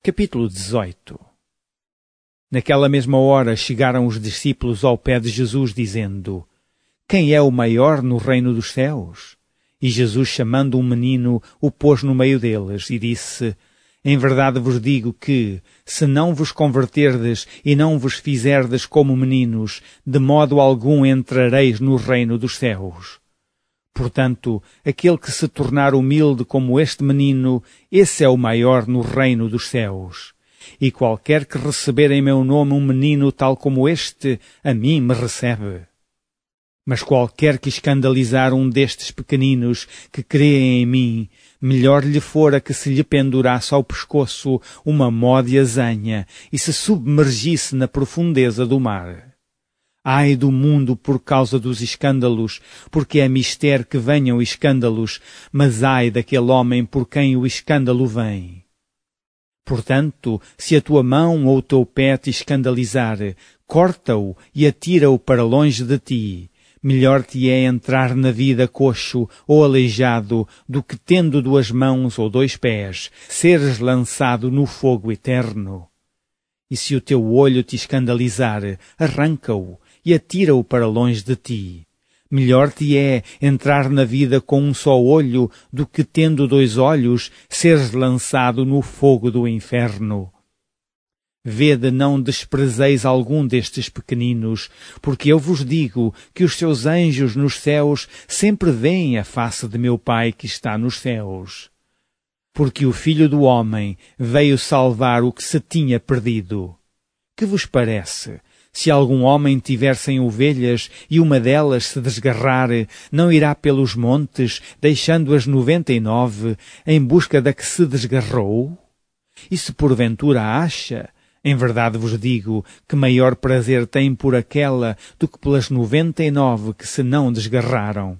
Capítulo 18. Naquela mesma hora chegaram os discípulos ao pé de Jesus, dizendo: Quem é o maior no reino dos céus? E Jesus, chamando um menino, o pôs no meio deles, e disse: Em verdade vos digo que, se não vos converterdes e não vos fizerdes como meninos, de modo algum entrareis no reino dos céus. Portanto, aquele que se tornar humilde como este menino, esse é o maior no reino dos céus. E qualquer que receber em meu nome um menino tal como este, a mim me recebe. Mas qualquer que escandalizar um destes pequeninos que creem em mim, melhor lhe fora que se lhe pendurasse ao pescoço uma mó de azenha e se submergisse na profundeza do mar. Ai do mundo por causa dos escândalos, porque é mister que venham escândalos, mas ai daquele homem por quem o escândalo vem. Portanto, se a tua mão ou o teu pé te escandalizar, corta-o e atira-o para longe de ti. Melhor te é entrar na vida coxo ou aleijado do que, tendo 2 mãos ou 2 pés, seres lançado no fogo eterno. E se o teu olho te escandalizar, arranca-o e atira-o para longe de ti. Melhor te é entrar na vida com um só olho do que, tendo 2 olhos, seres lançado no fogo do inferno. Vede, não desprezeis algum destes pequeninos, porque eu vos digo que os seus anjos nos céus sempre veem a face de meu Pai que está nos céus. Porque o Filho do Homem veio salvar o que se tinha perdido. Que vos parece? Se algum homem tiver 100 ovelhas e uma delas se desgarrar, não irá pelos montes, deixando as 99, em busca da que se desgarrou? E se porventura acha, em verdade vos digo, que maior prazer tem por aquela do que pelas 99 que se não desgarraram.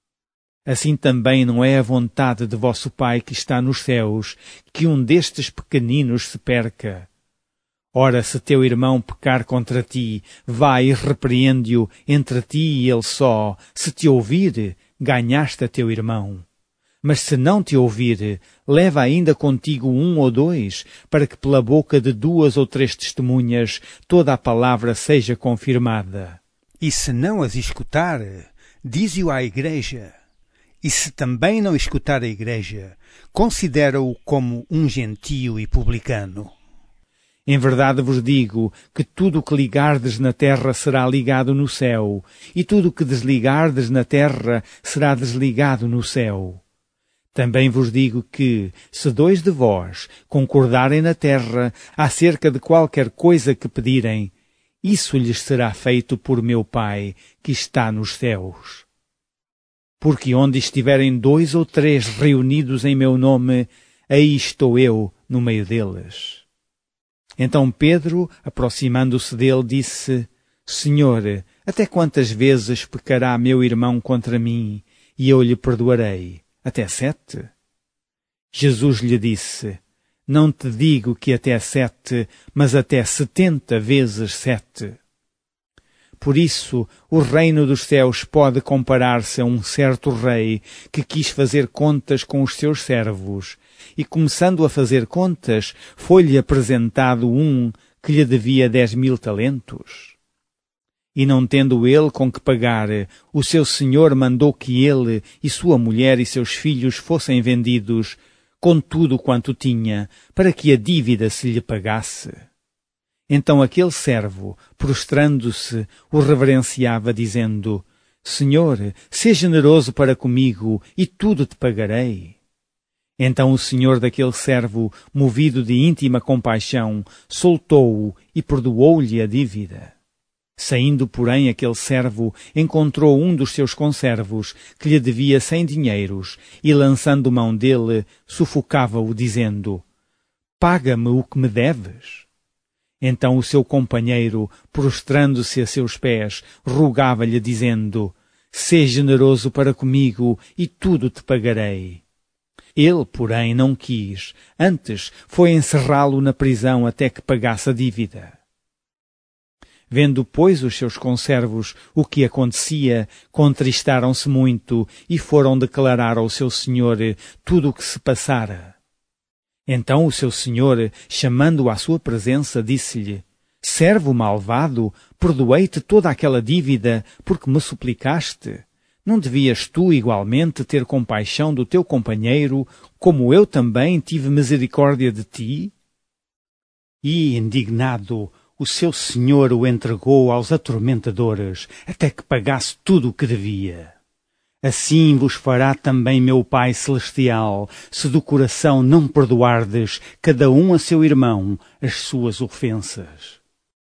Assim também não é a vontade de vosso Pai que está nos céus, que um destes pequeninos se perca. Ora, se teu irmão pecar contra ti, vai e repreende-o entre ti e ele só. Se te ouvir, ganhaste a teu irmão. Mas se não te ouvir, leva ainda contigo 1 ou 2, para que pela boca de 2 ou 3 testemunhas toda a palavra seja confirmada. E se não as escutar, dize-o à igreja. E se também não escutar a igreja, considera-o como um gentio e publicano. Em verdade vos digo que tudo o que ligardes na terra será ligado no céu, e tudo o que desligardes na terra será desligado no céu. Também vos digo que, se 2 de vós concordarem na terra acerca de qualquer coisa que pedirem, isso lhes será feito por meu Pai que está nos céus. Porque onde estiverem 2 ou 3 reunidos em meu nome, aí estou eu no meio deles. Então Pedro, aproximando-se dele, disse: Senhor, até quantas vezes pecará meu irmão contra mim, e eu lhe perdoarei? Até 7? Jesus lhe disse: Não te digo que até 7, mas até 70 vezes 7. Por isso, o reino dos céus pode comparar-se a um certo rei que quis fazer contas com os seus servos, e começando a fazer contas, foi-lhe apresentado um que lhe devia 10.000 talentos. E não tendo ele com que pagar, o seu senhor mandou que ele e sua mulher e seus filhos fossem vendidos, com tudo quanto tinha, para que a dívida se lhe pagasse. Então aquele servo, prostrando-se, o reverenciava, dizendo: Senhor, sê generoso para comigo, e tudo te pagarei. Então o senhor daquele servo, movido de íntima compaixão, soltou-o e perdoou-lhe a dívida. Saindo, porém, aquele servo encontrou um dos seus conservos, que lhe devia 100 dinheiros, e lançando mão dele, sufocava-o, dizendo: Paga-me o que me deves. Então o seu companheiro, prostrando-se a seus pés, rogava-lhe, dizendo: Sê generoso para comigo, e tudo te pagarei. Ele, porém, não quis, antes foi encerrá-lo na prisão até que pagasse a dívida. Vendo, pois, os seus conservos o que acontecia, contristaram-se muito e foram declarar ao seu senhor tudo o que se passara. Então o seu senhor, chamando-o à sua presença, disse-lhe: Servo malvado, perdoei-te toda aquela dívida porque me suplicaste. Não devias tu igualmente ter compaixão do teu companheiro, como eu também tive misericórdia de ti? E, indignado, o seu senhor o entregou aos atormentadores, até que pagasse tudo o que devia. Assim vos fará também meu Pai Celestial, se do coração não perdoardes cada um a seu irmão as suas ofensas.